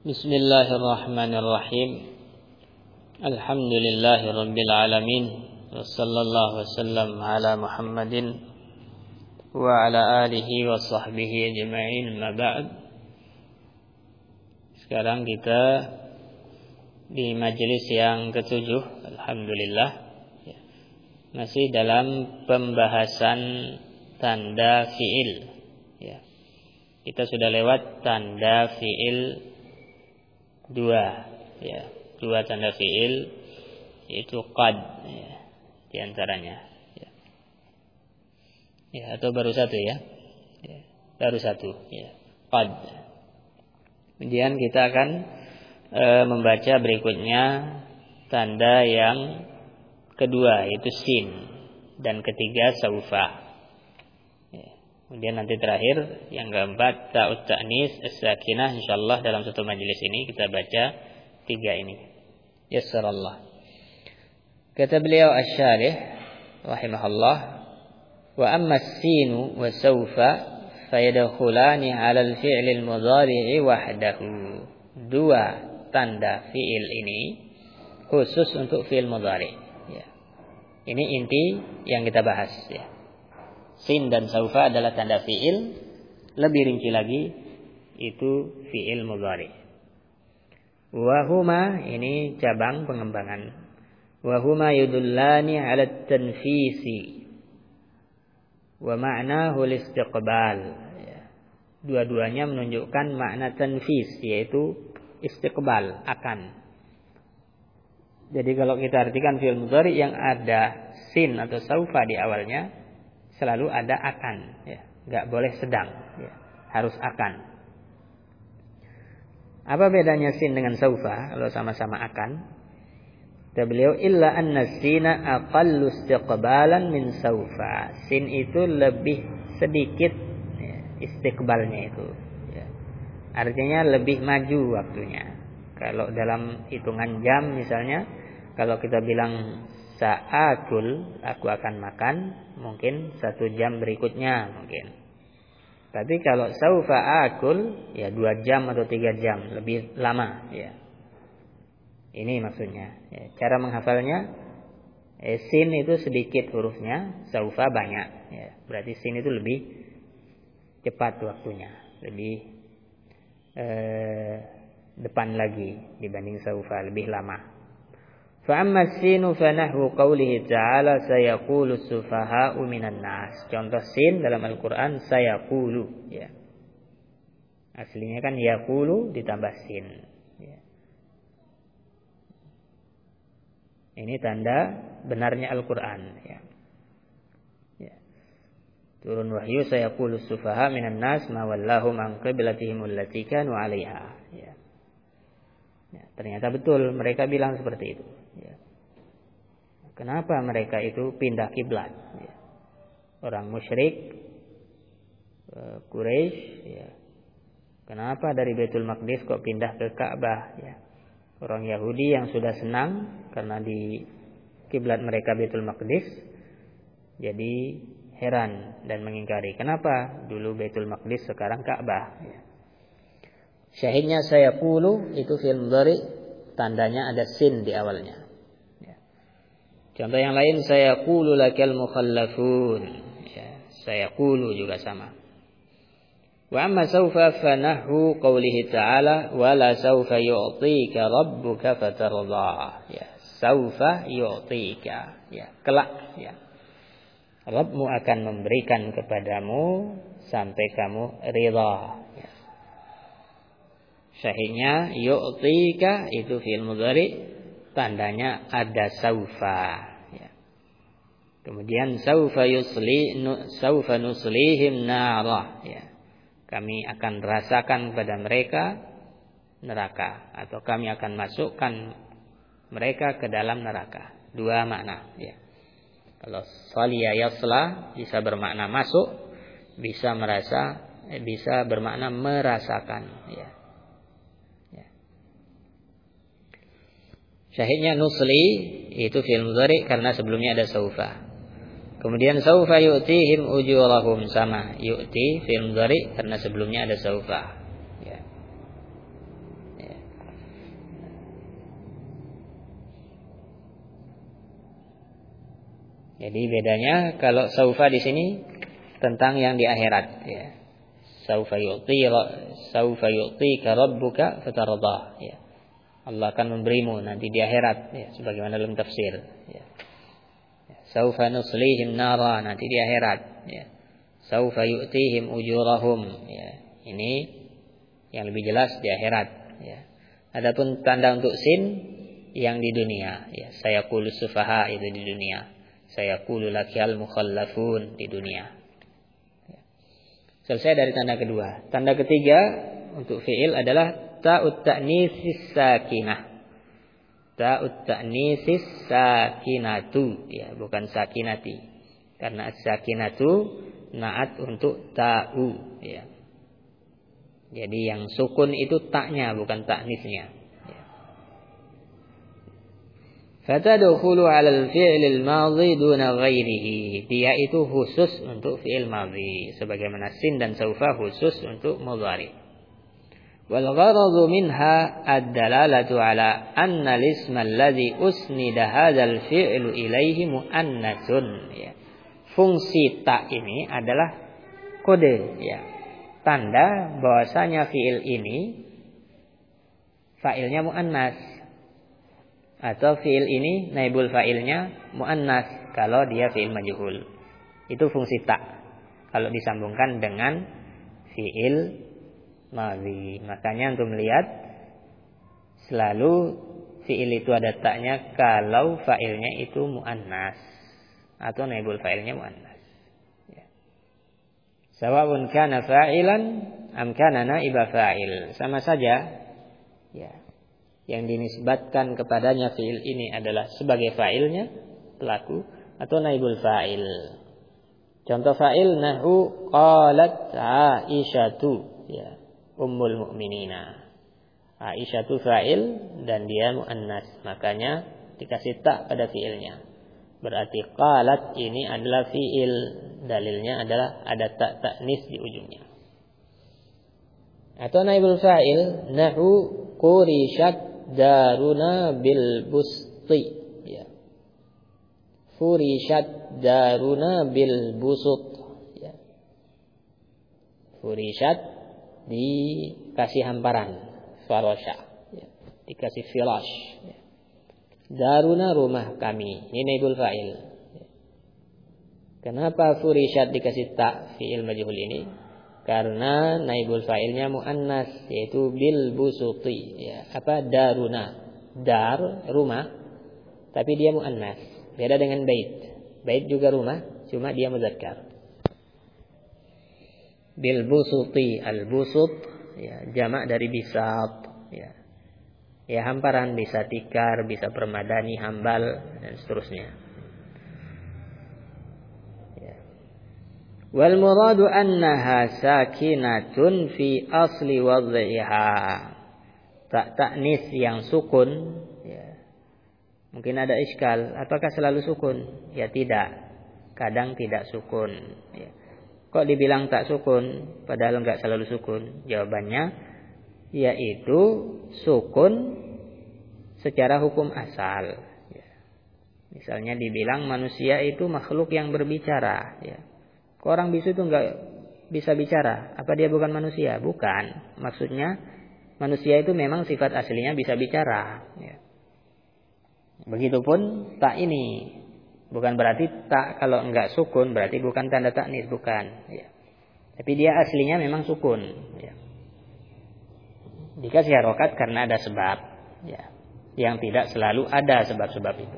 Bismillahirrahmanirrahim. Alhamdulillahirabbil alamin. Wassallallahu wasallam ala Muhammadin wa ala alihi wa sahbihi ajma'in. Ma ba'd. Sekarang kita di majelis yang ke-7, alhamdulillah. Masih dalam pembahasan tanda fi'il. Ya. Kita sudah lewat tanda fi'il dua tanda fi'il, yaitu qad, di antaranya. Atau baru satu baru satu, qad. Kemudian kita akan membaca berikutnya tanda yang kedua, yaitu sin, dan ketiga saufa. Kemudian nanti terakhir yang keempat ta'ut ta'nis as-sakinah. Insyaallah dalam satu majelis ini kita baca tiga ini. Yassarallah. Kata beliau asy-syarih rahimahullah, wa amma as-sinu wa sawfa fayadkhulani 'ala al-fi'l al-mudhari'i wahdahu. Dua tanda fi'il ini khusus untuk fi'il mudhari'. Ini inti yang kita bahas, Sin dan saufa adalah tanda fi'il. Lebih rinci lagi, itu fi'il mudhari'. Wahuma, ini cabang pengembangan. Wahuma yudullani 'ala tanfisi wa ma'nahu al-istiqbal. Dua-duanya menunjukkan makna tanfis, yaitu istiqbal, akan. Jadi kalau kita artikan fi'il mudhari' yang ada sin atau saufa di awalnya, selalu ada akan, nggak boleh sedang, harus akan. Apa bedanya sin dengan saufa kalau sama-sama akan? Kata beliau, illa anna sina aqallu istiqbalan min saufa. Sin itu lebih sedikit istiqbalnya itu, artinya lebih maju waktunya. Kalau dalam hitungan jam misalnya, kalau kita bilang sa'akul, aku akan makan, mungkin 1 jam berikutnya mungkin. Tapi kalau saufa akul, 2 jam atau 3 jam, lebih lama, Ini maksudnya. Cara menghafalnya, sin itu sedikit hurufnya, saufa banyak. Berarti sin itu lebih cepat waktunya, lebih depan lagi dibanding saufa, lebih lama. Fa'amma as-sinu fa nahwu qawlihi ta'ala sayaqulu as-sufaha'u minan nas. Contoh sin dalam Al-Qur'an sayaqulu, Aslinya kan yaqulu ditambah sin, Ini tanda benarnya Al-Qur'an, Turun wahyu sayaqulu as-sufaha minan nas ma wallahum an qiblatihim allati kanu 'alaiha. Ternyata betul mereka bilang seperti itu. Kenapa mereka itu pindah kiblat? Orang musyrik Quraisy, kenapa dari Baitul Maqdis kok pindah ke Ka'bah? Orang Yahudi yang sudah senang karena di kiblat mereka Baitul Maqdis, jadi heran dan mengingkari. Kenapa dulu Baitul Maqdis sekarang Ka'bah? Syahidnya sayaqulu itu fi'il mudhari', tandanya ada sin di awalnya. Contoh yang lain, sayaqulu lakal mukhallafun. Sayaqulu juga sama. Wa amma sawfa fanahu qawlihi ta'ala wala sawfa yu'tika rabbuka fatardah. Sawfa yu'tika. Kelak, Rabbmu akan memberikan kepadamu sampai kamu ridha. Syahidnya yu'tika itu fi'il mudhari', tandanya ada saufa. Kemudian saufa nuslihim nara. Kami akan rasakan pada mereka neraka, atau kami akan masukkan mereka ke dalam neraka. Dua makna. Kalau saliya yasla bisa bermakna masuk, bisa bermakna merasakan. Syahidnya nusli itu fi'il mudhari' karena sebelumnya ada saufa. Kemudian saufa yu'tihim ujurahum, sama yu'ti fi'il mudhari' karena sebelumnya ada saufa. Jadi bedanya kalau saufa di sini tentang yang di akhirat, ya. Saufa yu'tika rabbuka fatardah, ya. Allah akan memberimu nanti di akhirat, ya, sebagaimana dalam tafsir, ya. Saufa nuslihim nara, nanti di akhirat, ya. Saufa yu'tihim ujurahum, ya. Ini yang lebih jelas di akhirat, ya. Adapun tanda untuk sin yang di dunia, ya. Sayaqulu sufaha, itu di dunia. Sayaqulu lakal mukhallafun, di dunia. Ya. Selesai dari tanda kedua. Tanda ketiga untuk fi'il adalah ta'ut ta'nisis sakinah. Ta'ut ta'nisis sakinatu, ya, bukan sakinati. Karena sakinatu naat untuk ta'u, ya. Jadi yang sukun itu taknya, bukan ta'nisnya. Fatadkhulu 'ala al-fi'l al-madhi duna ghairihi. Dia itu khusus untuk fi'il madhi, sebagaimana sin dan saufa khusus untuk mudhari. Wal gharadu minha ad-dalalatu 'ala anna al-isma alladhi usnida hadzal fi'lu ilaihi muannatsun, ya. Fungsi ta ini adalah kode, ya. Tanda bahwasanya fi'il ini fa'ilnya muannas. Atau fi'il ini naibul fa'ilnya muannas kalau dia fi'il majhul. Itu fungsi ta kalau disambungkan dengan fi'il madhi. Makanya untuk melihat selalu fi'il itu ada taknya kalau fa'ilnya itu muannas atau naibul fa'ilnya muannas, ya. Sawa'un kana fa'ilan am kana naiba fa'il, sama saja, ya. Yang dinisbatkan kepadanya fi'il ini adalah sebagai fa'ilnya, pelaku, atau naibul fa'il. Contoh fa'il nahu qalat Aisyatu, ya, ummul mu'minina. Aisyatu fa'il dan dia muannas, makanya dikasih ta pada fi'ilnya. Berarti qalat ini adalah fi'il, dalilnya adalah ada ta ta'nis di ujungnya. Atau naibul fa'il nahu qurishat daruna bil busti, ya. Furishat daruna bil busut, ya. Furishat dikasih hamparan, farasha, ya. Dikasih firash, ya. Daruna rumah kami, ini naibul fa'il, ya. Kenapa furishat dikasih ta fi'il majhul ini? Karena naibul fa'ilnya muannas, yaitu bil busuti, ya. Apa daruna, dar rumah, tapi dia muannas. Beda dengan bait. Bait juga rumah, cuma dia muzakkar. Bil busuti, al busut, ya, jamak dari bisat, ya. Ya, hamparan, bisa tikar, bisa permadani, hambal, dan seterusnya. Wal muradu annaha sakinatun fi asli wadhiha. Tak ta'nis yang sukun, ya. Mungkin ada iskal, apakah selalu sukun? Ya tidak. Kadang tidak sukun, ya. Kok dibilang tak sukun padahal enggak selalu sukun? Jawabannya yaitu sukun secara hukum asal, ya. Misalnya dibilang manusia itu makhluk yang berbicara, ya. Orang bisu itu enggak bisa bicara. Apa dia bukan manusia? Bukan. Maksudnya manusia itu memang sifat aslinya bisa bicara, ya. Begitupun tak ini. Bukan berarti tak kalau enggak sukun berarti bukan tanda taknis, bukan, ya. Tapi dia aslinya memang sukun, ya. Dikasih harokat karena ada sebab, ya. Yang tidak selalu ada sebab-sebab itu.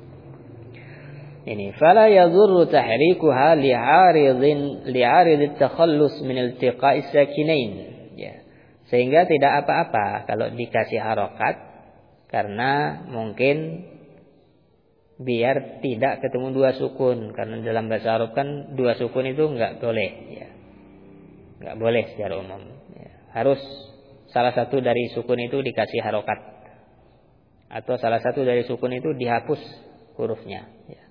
Ini fala yadhurru tahrikuha li'arid at-takhallus min iltiqa'is sakinain, ya. Sehingga tidak apa-apa kalau dikasih harokat karena mungkin biar tidak ketemu dua sukun, karena dalam bahasa Arab kan dua sukun itu enggak boleh, ya. Enggak boleh secara umum, ya. Harus salah satu dari sukun itu dikasih harokat atau salah satu dari sukun itu dihapus hurufnya, ya.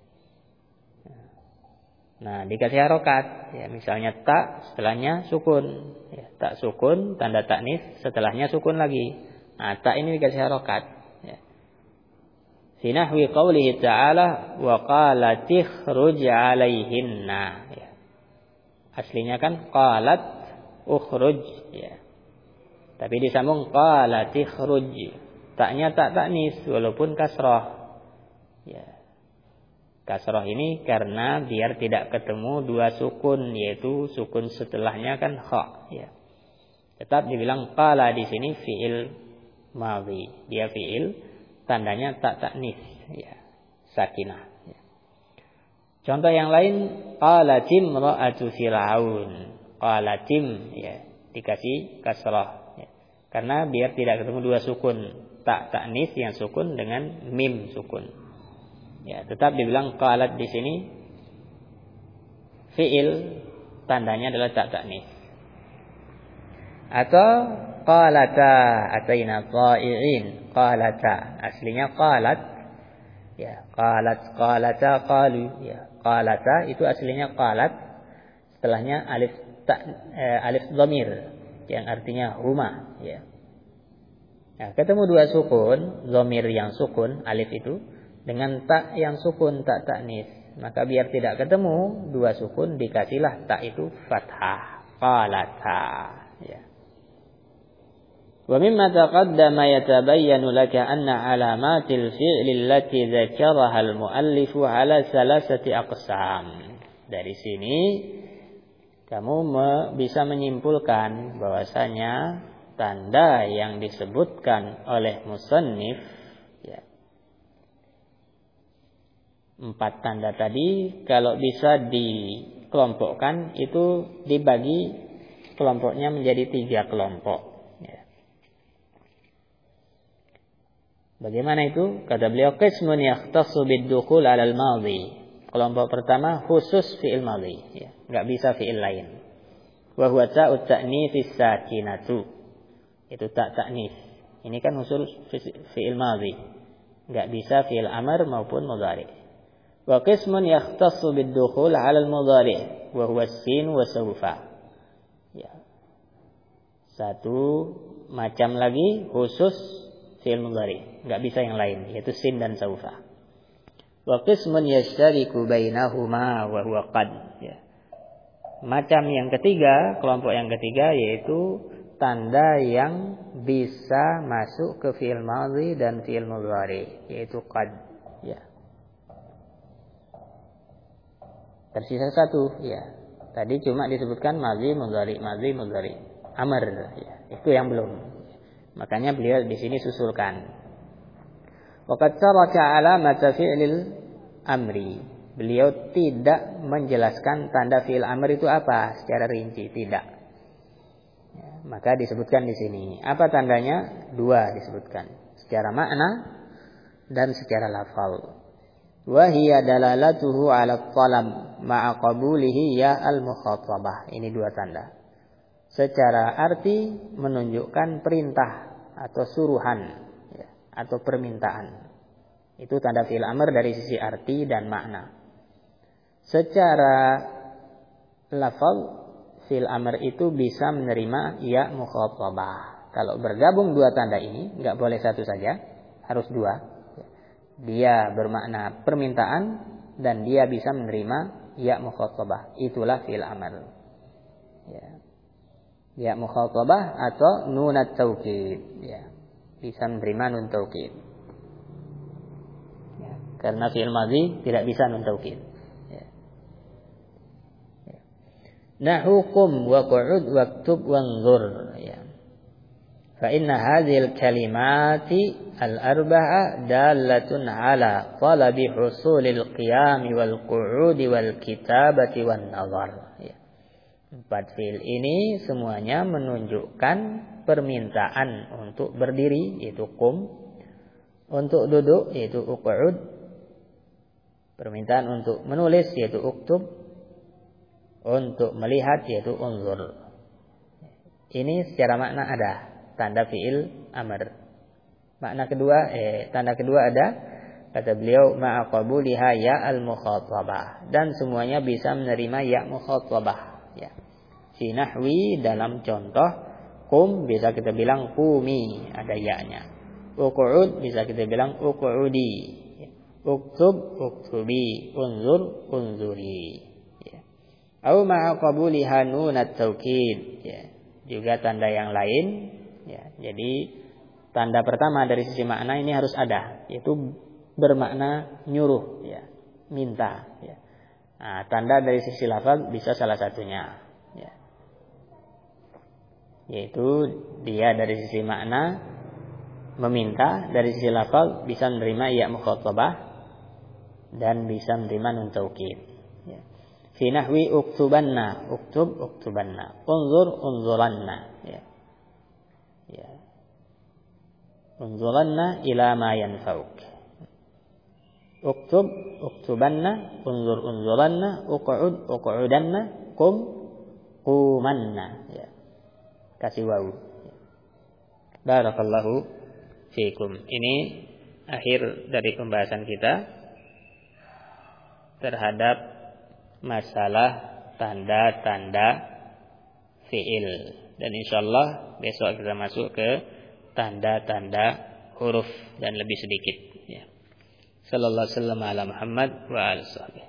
Nah, dikasih harokat, ya, misalnya tak setelahnya sukun, ya, tak sukun tanda taknis setelahnya sukun lagi. Nah, tak ini dikasih harokat, ya. Fi nahwi qaulihi ta'ala wa qalat ikhruj 'alaihinna. Ya. Aslinya kan qalat ukhruj, ya. Tapi disambung qalat ikhruj. Taknya tak taknis walaupun kasrah. Ya. Kasrah ini karena biar tidak ketemu dua sukun, yaitu sukun setelahnya kan kha, ya. Tetap dibilang qala di sini fi'il madhi. Dia fi'il, tandanya tak taknis, ya, sakinah. Ya. Contoh yang lain, qalatim ra'atu fir'aun. Qalatim, ya, dikasih kasrah, ya. Karena biar tidak ketemu dua sukun, tak taknis yang sukun dengan mim sukun. Ya, tetap dibilang qalat di sini fi'il, tandanya adalah tak taknis. Atau qalata ataina qa'iin. Qalata aslinya qalat, ya, qalat qalata qalu, ya. Qalata itu aslinya qalat, setelahnya alif dhamir yang artinya huma, ya. Nah, ketemu dua sukun, dhamir yang sukun alif itu dengan tak yang sukun, tak taknis, maka biar tidak ketemu dua sukun dikasihlah tak itu fathah, qalata, ya. Wa mimma taqaddama yatabayyanu laka anna alamatil fi'li allati dzakaraha al-muallif ala salasati aqsam. Dari sini kamu bisa menyimpulkan bahwasanya tanda yang disebutkan oleh musannif, ya, 4 tanda tadi kalau bisa dikelompokkan itu dibagi kelompoknya menjadi 3 kelompok. Bagaimana itu? Kata beliau, qismun yakhtassu bid-dukhul 'ala al-madhi. Kelompok pertama khusus fi'il madhi, ya, enggak bisa fi'il lain. Wa huwa ta'ut ta'nitsis sakinatu. Itu tak ta'nis. Ini kan khusus fi'il madhi. Enggak bisa fi'il amr maupun mudhari'. Wa qismun yakhtassu bid-dukhul 'ala al-mudhari' wa huwa as-sin wa sawfa. Ya. Satu macam lagi khusus fi'il mudhari, enggak bisa yang lain, yaitu sin dan saufa. Wa qismun yashtariku bainahuma wa huwa qad, ya. Macam yang ketiga, kelompok yang ketiga yaitu tanda yang bisa masuk ke fi'il madhi dan fi'il mudhari, yaitu qad, ya. Tersisa satu, ya. Tadi cuma disebutkan madhi mudhari, amr, ya. Itu yang belum. Makanya beliau di sini susulkan. Waqad taraka alamata fi'lil amri. Beliau tidak menjelaskan tanda fi'il amr itu apa secara rinci, tidak. Ya, maka disebutkan di sini. Apa tandanya? 2 disebutkan. Secara makna dan secara lafal. Wa hiya dalalatuhu 'ala talab ma'a qabulihi ya al-mukhatabah. Ini 2 tanda. Secara arti menunjukkan perintah atau suruhan, ya, atau permintaan. Itu tanda fi'il amr dari sisi arti dan makna. Secara lafal fi'il amr itu bisa menerima ya mukhatabah. Kalau bergabung 2 tanda ini, enggak boleh satu saja, harus 2. Dia bermakna permintaan dan dia bisa menerima ya mukhatabah. Itulah fi'il amr. Ya. Ya mukhatabah atau nunat taukid, ya, bisa menerima nun taukid, ya, karena fi'il madhi tidak bisa nun taukid, ya. Ya. Nahukum wa qu'ud waktub wanzur, ya. Fa inna hadhil kalimati al-arba'a dalatun ala talabi husulil qiyam wal qu'udi wal kitabati wan nazar, ya. 4 fi'il ini semuanya menunjukkan permintaan untuk berdiri, yaitu qum, untuk duduk, yaitu uq'ud, permintaan untuk menulis, yaitu uktub, untuk melihat, yaitu unzur. Ini secara makna ada tanda fi'il amr. Makna kedua, tanda kedua ada, kata beliau, ma'a qabuliha ya al-mukhatabah, dan semuanya bisa menerima ya mukhatabah. Ya. Fi nahwi dalam contoh qum bisa kita bilang qumi, ada ya-nya. Uq'ud bisa kita bilang uq'udi, uktub, uktubi, unzur, unzuri. Ya. Au ma'a qabuliha nunat taukid. Ya. Juga tanda yang lain. Ya. Jadi tanda pertama dari sisi makna ini harus ada, yaitu bermakna nyuruh, ya, minta. Ya. Nah, tanda dari sisi lafaz bisa salah satunya. Ya. Yaitu dia dari sisi makna meminta, dari sisi lafaz bisa menerima ya mukhatabah dan bisa menerima nun taukid. Ya. Fi nahwi uktubanna, uktub, uktubanna, unzur, unzuranna. Ya. Ya. Unzuranna ila ma yanfa'uk. Uktub, uktubanna, unzur, unzuranna, uq'ud, uq'udanna, qum, qumanna. Ya. Kasih wawu. Ya. Barakallahu fiikum. Ini akhir dari pembahasan kita terhadap masalah tanda-tanda fi'il. Dan insyaallah besok kita masuk ke tanda-tanda huruf dan lebih sedikit. Ya. Sallallahu alaihi wasallam ala Muhammad wa alihi.